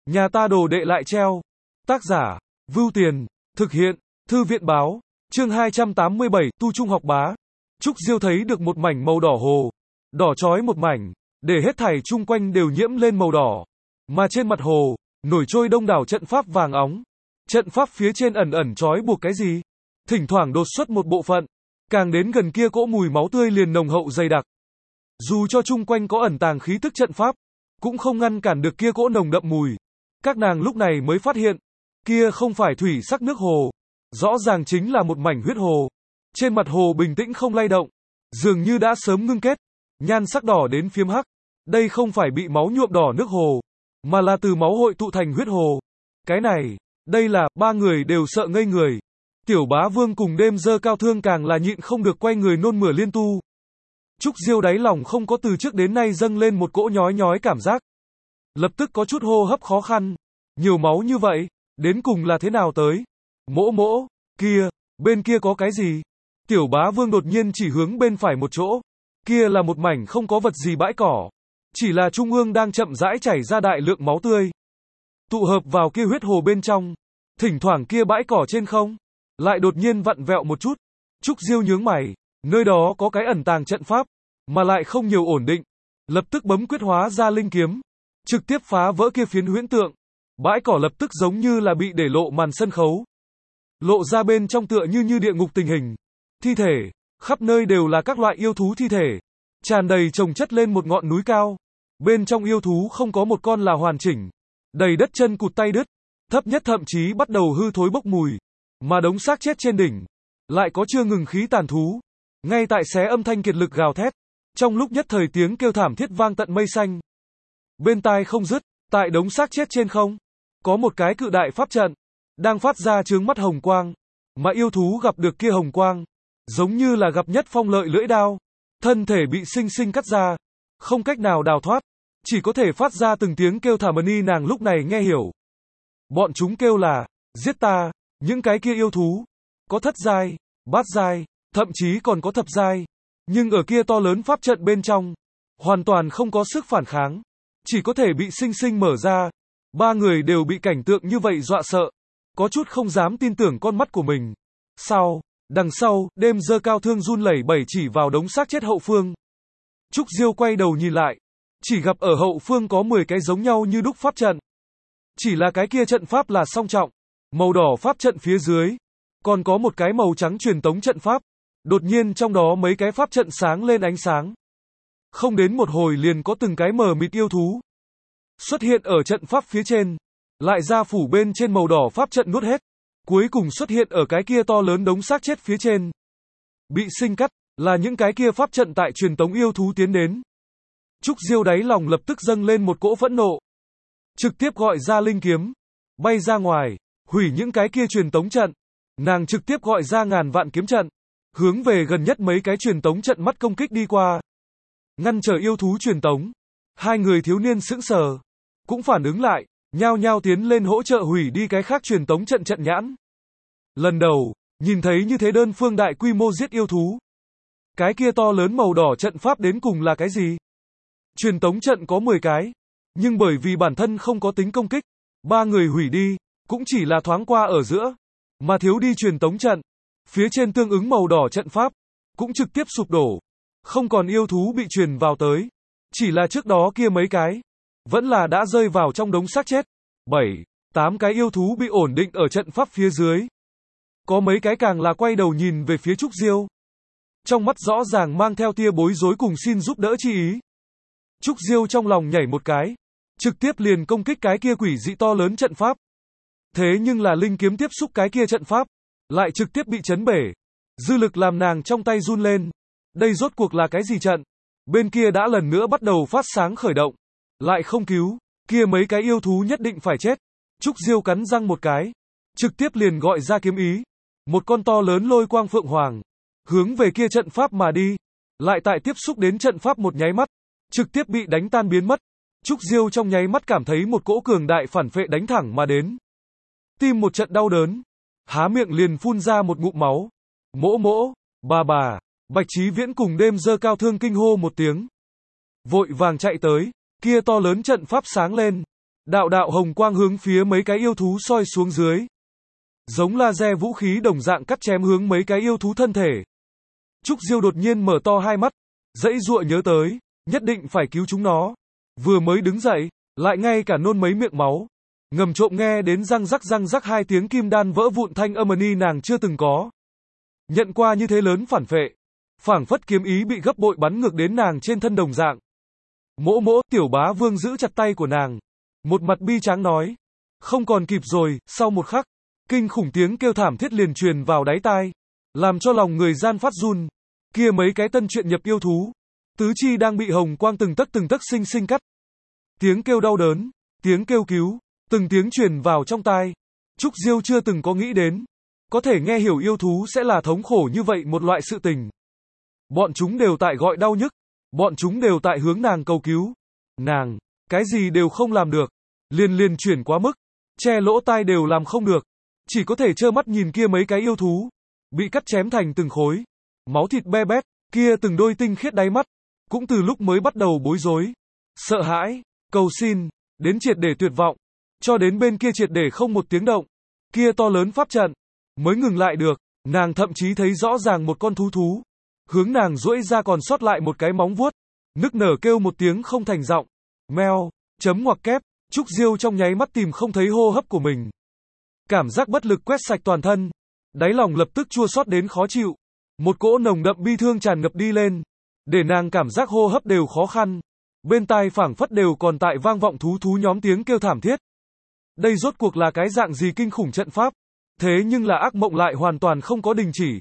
Nhà ta đồ đệ lại treo. Tác giả, Vưu Tiền, thực hiện, Thư viện báo, chương 287, tu trung học bá. Trúc Diêu thấy được một mảnh màu đỏ hồ, đỏ chói một mảnh, để hết thảy chung quanh đều nhiễm lên màu đỏ. Mà trên mặt hồ, nổi trôi đông đảo trận pháp vàng óng. Trận pháp phía trên ẩn ẩn trói buộc cái gì? Thỉnh thoảng đột xuất một bộ phận, càng đến gần kia cỗ mùi máu tươi liền nồng hậu dày đặc. Dù cho chung quanh có ẩn tàng khí tức trận pháp, cũng không ngăn cản được kia cỗ nồng đậm mùi. Các nàng lúc này mới phát hiện, kia không phải thủy sắc nước hồ, rõ ràng chính là một mảnh huyết hồ. Trên mặt hồ bình tĩnh không lay động, dường như đã sớm ngưng kết, nhan sắc đỏ đến phiếm hắc. Đây không phải bị máu nhuộm đỏ nước hồ, mà là từ máu hội tụ thành huyết hồ. Cái này, đây là, ba người đều sợ ngây người. Tiểu Bá Vương cùng Đêm Dơ Cao Thương càng là nhịn không được quay người nôn mửa liên tu. Trúc Diêu đáy lòng không có từ trước đến nay dâng lên một cỗ nhói nhói cảm giác. Lập tức có chút hô hấp khó khăn. Nhiều máu như vậy, đến cùng là thế nào tới? Mỗ mỗ, kia, bên kia có cái gì? Tiểu Bá Vương đột nhiên chỉ hướng bên phải một chỗ. Kia là một mảnh không có vật gì bãi cỏ. Chỉ là trung ương đang chậm rãi chảy ra đại lượng máu tươi. Tụ hợp vào kia huyết hồ bên trong. Thỉnh thoảng kia bãi cỏ trên không lại đột nhiên vặn vẹo một chút. Trúc Diêu nhướng mày, nơi đó có cái ẩn tàng trận pháp, mà lại không nhiều ổn định. Lập tức bấm quyết hóa ra linh kiếm, trực tiếp phá vỡ kia phiến huyễn tượng. Bãi cỏ lập tức giống như là bị để lộ màn sân khấu. Lộ ra bên trong tựa như địa ngục tình hình. Thi thể, khắp nơi đều là các loại yêu thú thi thể, tràn đầy chồng chất lên một ngọn núi cao. Bên trong yêu thú không có một con là hoàn chỉnh, đầy đất chân cụt tay đứt, thấp nhất thậm chí bắt đầu hư thối bốc mùi. Mà đống xác chết trên đỉnh, lại có chưa ngừng khí tàn thú. Ngay tại xé âm thanh kiệt lực gào thét, trong lúc nhất thời tiếng kêu thảm thiết vang tận mây xanh. Bên tai không dứt, tại đống xác chết trên không, có một cái cự đại pháp trận, đang phát ra chướng mắt hồng quang. Mà yêu thú gặp được kia hồng quang, giống như là gặp nhất phong lợi lưỡi đao, thân thể bị sinh sinh cắt ra, không cách nào đào thoát, chỉ có thể phát ra từng tiếng kêu thảm. Nàng lúc này nghe hiểu. Bọn chúng kêu là, giết ta. Những cái kia yêu thú, có thất giai, bát giai, thậm chí còn có thập giai. Nhưng ở kia to lớn pháp trận bên trong, hoàn toàn không có sức phản kháng, chỉ có thể bị sinh sinh mở ra. Ba người đều bị cảnh tượng như vậy dọa sợ, có chút không dám tin tưởng con mắt của mình. Đằng sau, Đêm Dơ Cao Thương run lẩy bẩy chỉ vào đống xác chết hậu phương. Trúc Diêu quay đầu nhìn lại, chỉ gặp ở hậu phương có 10 cái giống nhau như đúc pháp trận. Chỉ là cái kia trận pháp là song trọng. Màu đỏ pháp trận phía dưới, còn có một cái màu trắng truyền tống trận pháp. Đột nhiên trong đó mấy cái pháp trận sáng lên ánh sáng. Không đến một hồi liền có từng cái mờ mịt yêu thú xuất hiện ở trận pháp phía trên, lại ra phủ bên trên màu đỏ pháp trận nuốt hết. Cuối cùng xuất hiện ở cái kia to lớn đống xác chết phía trên. Bị sinh cắt, là những cái kia pháp trận tại truyền tống yêu thú tiến đến. Trúc Diêu đáy lòng lập tức dâng lên một cỗ phẫn nộ. Trực tiếp gọi ra linh kiếm, bay ra ngoài. Hủy những cái kia truyền tống trận. Nàng trực tiếp gọi ra ngàn vạn kiếm trận, hướng về gần nhất mấy cái truyền tống trận mắt công kích đi qua. Ngăn trở yêu thú truyền tống. Hai người thiếu niên sững sờ, cũng phản ứng lại, nhao nhao tiến lên hỗ trợ hủy đi cái khác truyền tống trận trận nhãn. Lần đầu, nhìn thấy như thế đơn phương đại quy mô giết yêu thú. Cái kia to lớn màu đỏ trận pháp đến cùng là cái gì? Truyền tống trận có 10 cái, nhưng bởi vì bản thân không có tính công kích, ba người hủy đi. Cũng chỉ là thoáng qua ở giữa, mà thiếu đi truyền tống trận. Phía trên tương ứng màu đỏ trận pháp, cũng trực tiếp sụp đổ. Không còn yêu thú bị truyền vào tới. Chỉ là trước đó kia mấy cái, vẫn là đã rơi vào trong đống xác chết. 7, 8 cái yêu thú bị ổn định ở trận pháp phía dưới. Có mấy cái càng là quay đầu nhìn về phía Trúc Diêu. Trong mắt rõ ràng mang theo tia bối rối cùng xin giúp đỡ chi ý. Trúc Diêu trong lòng nhảy một cái, trực tiếp liền công kích cái kia quỷ dị to lớn trận pháp. Thế nhưng là linh kiếm tiếp xúc cái kia trận pháp, lại trực tiếp bị chấn bể. Dư lực làm nàng trong tay run lên. Đây rốt cuộc là cái gì trận? Bên kia đã lần nữa bắt đầu phát sáng khởi động. Lại không cứu, kia mấy cái yêu thú nhất định phải chết. Trúc Diêu cắn răng một cái, trực tiếp liền gọi ra kiếm ý. Một con to lớn lôi quang phượng hoàng, hướng về kia trận pháp mà đi. Lại tại tiếp xúc đến trận pháp một nháy mắt, trực tiếp bị đánh tan biến mất. Trúc Diêu trong nháy mắt cảm thấy một cỗ cường đại phản phệ đánh thẳng mà đến. Tim một trận đau đớn, há miệng liền phun ra một ngụm máu. Mỗ mỗ, bà, Bạch Chí Viễn cùng Đêm Dơ Cao Thương kinh hô một tiếng. Vội vàng chạy tới, kia to lớn trận pháp sáng lên. Đạo đạo hồng quang hướng phía mấy cái yêu thú soi xuống dưới. Giống laser vũ khí đồng dạng cắt chém hướng mấy cái yêu thú thân thể. Trúc Diêu đột nhiên mở to hai mắt, dãy dụa nhớ tới, nhất định phải cứu chúng nó. Vừa mới đứng dậy, lại ngay cả nôn mấy miệng máu. Ngầm trộm nghe đến răng rắc hai tiếng kim đan vỡ vụn thanh âm ni nàng chưa từng có. Nhận qua như thế lớn phản phệ, phảng phất kiếm ý bị gấp bội bắn ngược đến nàng trên thân đồng dạng. Mỗ, Tiểu Bá Vương giữ chặt tay của nàng, một mặt bi tráng nói, không còn kịp rồi. Sau một khắc, kinh khủng tiếng kêu thảm thiết liền truyền vào đáy tai, làm cho lòng người gian phát run. Kia mấy cái tân truyện nhập yêu thú, tứ chi đang bị hồng quang từng tấc sinh sinh cắt. Tiếng kêu đau đớn, tiếng kêu cứu, từng tiếng truyền vào trong tai. Trúc Diêu chưa từng có nghĩ đến, có thể nghe hiểu yêu thú sẽ là thống khổ như vậy một loại sự tình. Bọn chúng đều tại gọi đau nhức, bọn chúng đều tại hướng nàng cầu cứu. Nàng, cái gì đều không làm được, liền chuyển quá mức, che lỗ tai đều làm không được, chỉ có thể trơ mắt nhìn kia mấy cái yêu thú bị cắt chém thành từng khối, máu thịt be bét, kia từng đôi tinh khiết đáy mắt, cũng từ lúc mới bắt đầu bối rối, sợ hãi, cầu xin, đến triệt để tuyệt vọng, cho đến bên kia triệt để không một tiếng động, kia to lớn pháp trận mới ngừng lại được. Nàng thậm chí thấy rõ ràng một con thú hướng nàng duỗi ra còn sót lại một cái móng vuốt, nức nở kêu một tiếng không thành giọng, meo, chấm ngoặc kép. Trúc Diêu trong nháy mắt tìm không thấy hô hấp của mình, cảm giác bất lực quét sạch toàn thân, đáy lòng lập tức chua xót đến khó chịu, một cỗ nồng đậm bi thương tràn ngập đi lên, để nàng cảm giác hô hấp đều khó khăn, bên tai phảng phất đều còn tại vang vọng thú nhóm tiếng kêu thảm thiết. Đây rốt cuộc là cái dạng gì kinh khủng trận pháp, thế nhưng là ác mộng lại hoàn toàn không có đình chỉ.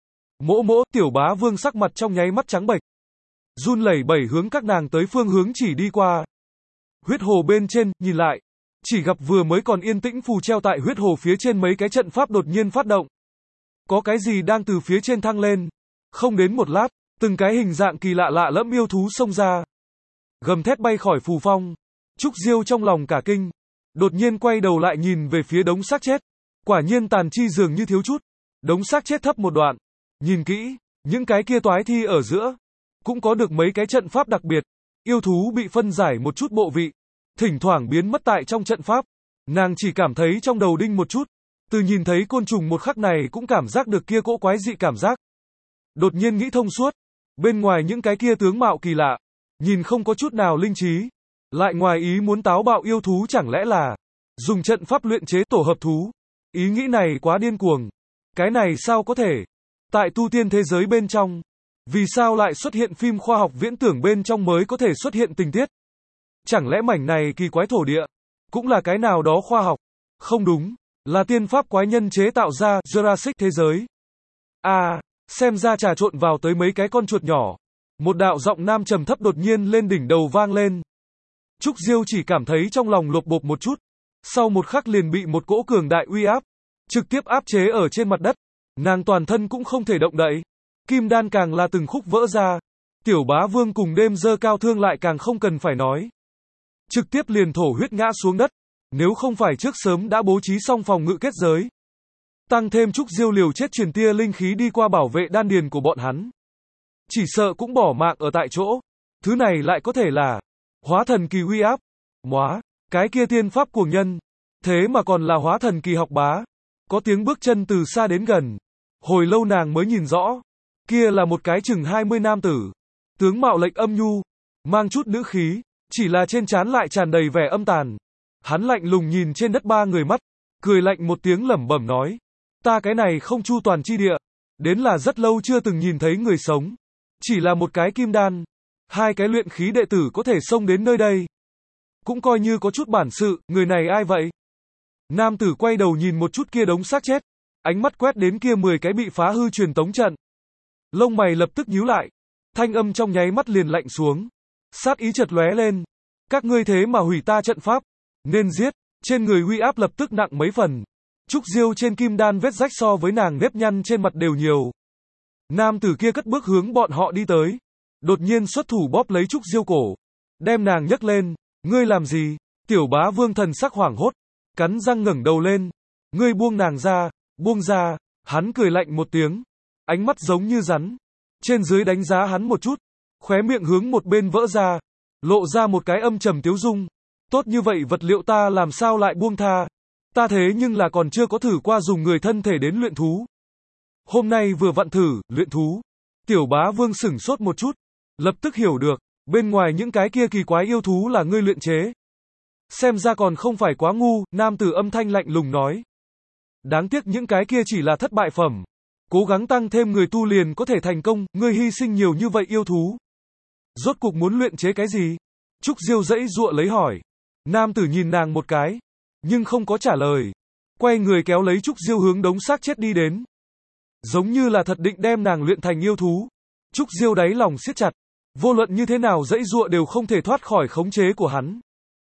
Mỗ, Tiểu Bá Vương sắc mặt trong nháy mắt trắng bệch, run lẩy bẩy hướng các nàng tới phương hướng chỉ đi qua. Huyết hồ bên trên, nhìn lại, chỉ gặp vừa mới còn yên tĩnh phù treo tại huyết hồ phía trên mấy cái trận pháp đột nhiên phát động. Có cái gì đang từ phía trên thăng lên. Không đến một lát, từng cái hình dạng kỳ lạ lẫm yêu thú xông ra, gầm thét bay khỏi phù phong. Trúc Diêu trong lòng cả kinh, đột nhiên quay đầu lại nhìn về phía đống xác chết. Quả nhiên tàn chi dường như thiếu chút, đống xác chết thấp một đoạn. Nhìn kỹ, những cái kia toái thi ở giữa, cũng có được mấy cái trận pháp đặc biệt. Yêu thú bị phân giải một chút bộ vị, thỉnh thoảng biến mất tại trong trận pháp. Nàng chỉ cảm thấy trong đầu đinh một chút, từ nhìn thấy côn trùng một khắc này cũng cảm giác được kia cỗ quái dị cảm giác. Đột nhiên nghĩ thông suốt, bên ngoài những cái kia tướng mạo kỳ lạ, nhìn không có chút nào linh trí, lại ngoài ý muốn táo bạo yêu thú chẳng lẽ là dùng trận pháp luyện chế tổ hợp thú. Ý nghĩ này quá điên cuồng, cái này sao có thể? Tại tu tiên thế giới bên trong, vì sao lại xuất hiện phim khoa học viễn tưởng bên trong mới có thể xuất hiện tình tiết? Chẳng lẽ mảnh này kỳ quái thổ địa cũng là cái nào đó khoa học? Không đúng, là tiên pháp quái nhân chế tạo ra Jurassic thế giới. Xem ra trà trộn vào tới mấy cái con chuột nhỏ. Một đạo giọng nam trầm thấp đột nhiên lên đỉnh đầu vang lên. Trúc Diêu chỉ cảm thấy trong lòng lột bột một chút, sau một khắc liền bị một cỗ cường đại uy áp trực tiếp áp chế ở trên mặt đất. Nàng toàn thân cũng không thể động đậy, kim đan càng là từng khúc vỡ ra. Tiểu Bá Vương cùng đêm dơ cao thương lại càng không cần phải nói, trực tiếp liền thổ huyết ngã xuống đất. Nếu không phải trước sớm đã bố trí xong phòng ngự kết giới, tăng thêm Trúc Diêu liều chết truyền tia linh khí đi qua bảo vệ đan điền của bọn hắn, chỉ sợ cũng bỏ mạng ở tại chỗ. Thứ này lại có thể là hóa thần kỳ uy áp. Cái kia tiên pháp cuồng nhân, thế mà còn là hóa thần kỳ học bá. Có tiếng bước chân từ xa đến gần, hồi lâu nàng mới nhìn rõ, kia là một cái chừng 20 nam tử, tướng mạo lệch âm nhu, mang chút nữ khí, chỉ là trên trán lại tràn đầy vẻ âm tàn. Hắn lạnh lùng nhìn trên đất ba người mắt, cười lạnh một tiếng lẩm bẩm nói, ta cái này không chu toàn chi địa, đến là rất lâu chưa từng nhìn thấy người sống, chỉ là một cái kim đan, hai cái luyện khí đệ tử có thể xông đến nơi đây, cũng coi như có chút bản sự. Người này ai vậy? Nam tử quay đầu nhìn một chút kia đống xác chết, ánh mắt quét đến kia 10 cái bị phá hư truyền tống trận, lông mày lập tức nhíu lại, thanh âm trong nháy mắt liền lạnh xuống, sát ý chợt lóe lên, các ngươi thế mà hủy ta trận pháp, nên giết. Trên người uy áp lập tức nặng mấy phần. Trúc Diêu trên kim đan vết rách so với nàng nếp nhăn trên mặt đều nhiều. Nam tử kia cất bước hướng bọn họ đi tới, đột nhiên xuất thủ bóp lấy Trúc Diêu cổ, đem nàng nhấc lên. Ngươi làm gì? Tiểu Bá Vương thần sắc hoảng hốt, cắn răng ngẩng đầu lên. Ngươi buông nàng ra, buông ra. Hắn cười lạnh một tiếng, ánh mắt giống như rắn, trên dưới đánh giá hắn một chút, khóe miệng hướng một bên vỡ ra, lộ ra một cái âm trầm tiếu dung. Tốt như vậy vật liệu ta làm sao lại buông tha? Ta thế nhưng là còn chưa có thử qua dùng người thân thể đến luyện thú. Hôm nay vừa vặn thử, luyện thú. Tiểu Bá Vương sửng sốt một chút. Lập tức hiểu được, bên ngoài những cái kia kỳ quái yêu thú là ngươi luyện chế. Xem ra còn không phải quá ngu, nam tử âm thanh lạnh lùng nói. Đáng tiếc những cái kia chỉ là thất bại phẩm. Cố gắng tăng thêm người tu liền có thể thành công, ngươi hy sinh nhiều như vậy yêu thú. Rốt cuộc muốn luyện chế cái gì? Trúc Diêu dãy dụa lấy hỏi. Nam tử nhìn nàng một cái, nhưng không có trả lời. Quay người kéo lấy Trúc Diêu hướng đống xác chết đi đến. Giống như là thật định đem nàng luyện thành yêu thú. Trúc Diêu đáy lòng siết chặt. Vô luận như thế nào dãy dụa đều không thể thoát khỏi khống chế của hắn.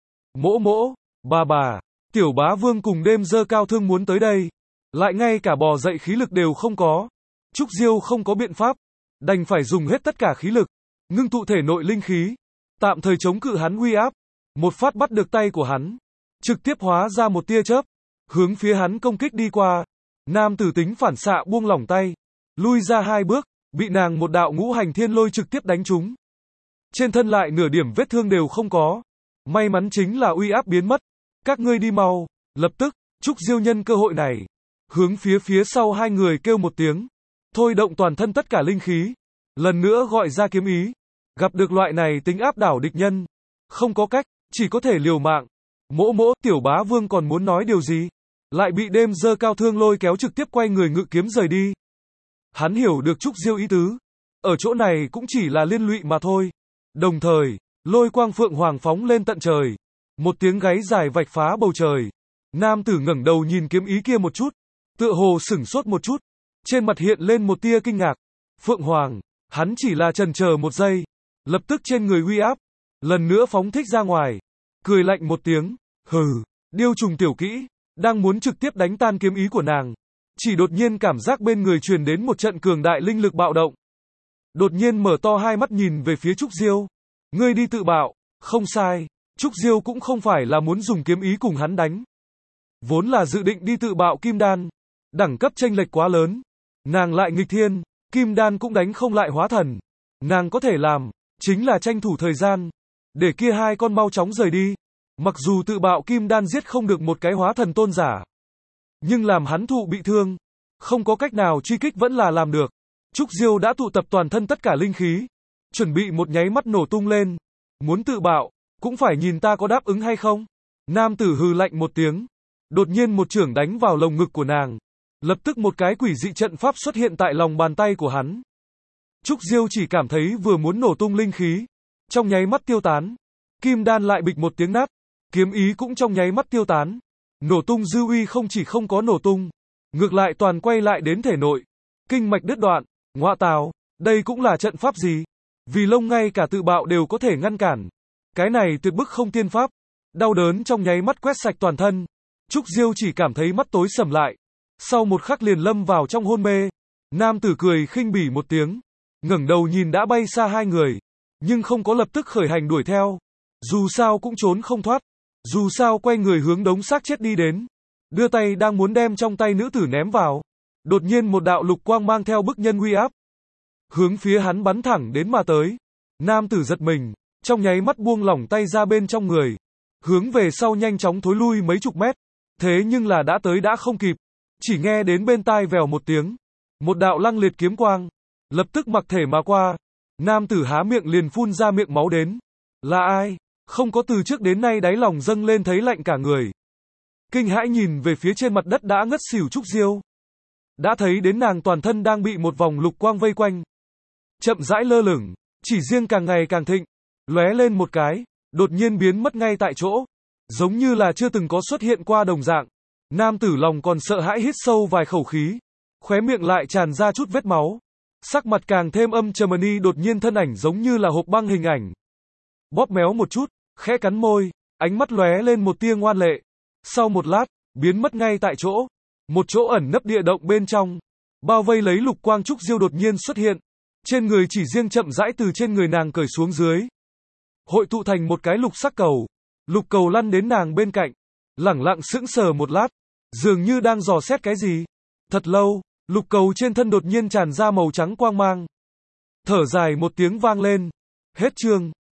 Mỗ mỗ, bà, Tiểu Bá Vương cùng đêm dơ cao thương muốn tới đây. Lại ngay cả bò dậy khí lực đều không có. Trúc Diêu không có biện pháp. Đành phải dùng hết tất cả khí lực. Ngưng tụ thể nội linh khí. Tạm thời chống cự hắn uy áp. Một phát bắt được tay của hắn. Trực tiếp hóa ra một tia chớp. Hướng phía hắn công kích đi qua. Nam tử tính phản xạ buông lỏng tay. Lui ra 2 bước. Bị nàng một đạo ngũ hành thiên lôi trực tiếp đánh trúng. Trên thân lại nửa điểm vết thương đều không có. May mắn chính là uy áp biến mất. Các ngươi đi mau. Lập tức, Trúc Diêu nhân cơ hội này. Hướng phía sau 2 người kêu một tiếng. Thôi động toàn thân tất cả linh khí. Lần nữa gọi ra kiếm ý. Gặp được loại này tính áp đảo địch nhân. Không có cách, chỉ có thể liều mạng. Mỗ, Tiểu Bá Vương còn muốn nói điều gì. Lại bị đêm dơ cao thương lôi kéo trực tiếp quay người ngự kiếm rời đi. Hắn hiểu được Trúc Diêu ý tứ. Ở chỗ này cũng chỉ là liên lụy mà thôi. Đồng thời, lôi quang phượng hoàng phóng lên tận trời. Một tiếng gáy dài vạch phá bầu trời. Nam tử ngẩng đầu nhìn kiếm ý kia một chút. Tựa hồ sửng sốt một chút. Trên mặt hiện lên một tia kinh ngạc. Phượng hoàng, hắn chỉ là chần chờ một giây. Lập tức trên người uy áp. Lần nữa phóng thích ra ngoài. Cười lạnh một tiếng. Hừ, điêu trùng tiểu kỹ. Đang muốn trực tiếp đánh tan kiếm ý của nàng. Chỉ đột nhiên cảm giác bên người truyền đến một trận cường đại linh lực bạo động. Đột nhiên mở to 2 mắt nhìn về phía Trúc Diêu. Ngươi đi tự bạo. Không sai. Trúc Diêu cũng không phải là muốn dùng kiếm ý cùng hắn đánh. Vốn là dự định đi tự bạo kim đan. Đẳng cấp chênh lệch quá lớn. Nàng lại nghịch thiên. Kim đan cũng đánh không lại hóa thần. Nàng có thể làm. Chính là tranh thủ thời gian. Để kia 2 con mau chóng rời đi. Mặc dù tự bạo kim đan giết không được một cái hóa thần tôn giả. Nhưng làm hắn thụ bị thương. Không có cách nào truy kích vẫn là làm được. Trúc Diêu đã tụ tập toàn thân tất cả linh khí. Chuẩn bị một nháy mắt nổ tung lên. Muốn tự bạo. Cũng phải nhìn ta có đáp ứng hay không. Nam tử hừ lạnh một tiếng. Đột nhiên một chưởng đánh vào lồng ngực của nàng. Lập tức một cái quỷ dị trận pháp xuất hiện tại lòng bàn tay của hắn. Trúc Diêu chỉ cảm thấy vừa muốn nổ tung linh khí. Trong nháy mắt tiêu tán. Kim đan lại bịch một tiếng nát. Kiếm ý cũng trong nháy mắt tiêu tán. Nổ tung dư uy không chỉ không có nổ tung. Ngược lại toàn quay lại đến thể nội. Kinh mạch đứt đoạn. Ngoạ tào, đây cũng là trận pháp gì? Vì lông ngay cả tự bạo đều có thể ngăn cản. Cái này tuyệt bức không tiên pháp. Đau đớn trong nháy mắt quét sạch toàn thân. Trúc Diêu chỉ cảm thấy mắt tối sầm lại. Sau một khắc liền lâm vào trong hôn mê. Nam tử cười khinh bỉ một tiếng. Ngẩng đầu nhìn đã bay xa 2 người. Nhưng không có lập tức khởi hành đuổi theo. Dù sao cũng trốn không thoát. Dù sao quay người hướng đống xác chết đi đến. Đưa tay đang muốn đem trong tay nữ tử ném vào. Đột nhiên một đạo lục quang mang theo bức nhân uy áp. Hướng phía hắn bắn thẳng đến mà tới. Nam tử giật mình. Trong nháy mắt buông lỏng tay ra bên trong người. Hướng về sau nhanh chóng thối lui mấy chục mét. Thế nhưng là đã tới đã không kịp. Chỉ nghe đến bên tai vèo một tiếng. Một đạo lăng liệt kiếm quang. Lập tức mặc thể mà qua. Nam tử há miệng liền phun ra miệng máu đến. Là ai? Không có từ trước đến nay đáy lòng dâng lên thấy lạnh cả người. Kinh hãi nhìn về phía trên mặt đất đã ngất xỉu Trúc Diêu. Đã thấy đến nàng toàn thân đang bị một vòng lục quang vây quanh. Chậm rãi lơ lửng, chỉ riêng càng ngày càng thịnh. Lóe lên một cái, đột nhiên biến mất ngay tại chỗ. Giống như là chưa từng có xuất hiện qua đồng dạng. Nam tử lòng còn sợ hãi hít sâu vài khẩu khí. Khóe miệng lại tràn ra chút vết máu. Sắc mặt càng thêm âm trầm đột nhiên thân ảnh giống như là hộp băng hình ảnh. Bóp méo một chút, khẽ cắn môi, ánh mắt lóe lên một tia ngoan lệ. Sau một lát, biến mất ngay tại chỗ. Một chỗ ẩn nấp địa động bên trong. Bao vây lấy lục quang Trúc Diêu đột nhiên xuất hiện. Trên người chỉ riêng chậm rãi từ trên người nàng cởi xuống dưới. Hội tụ thành một cái lục sắc cầu. Lục cầu lăn đến nàng bên cạnh. Lẳng lặng sững sờ một lát. Dường như đang dò xét cái gì. Thật lâu, lục cầu trên thân đột nhiên tràn ra màu trắng quang mang. Thở dài một tiếng vang lên. Hết chương.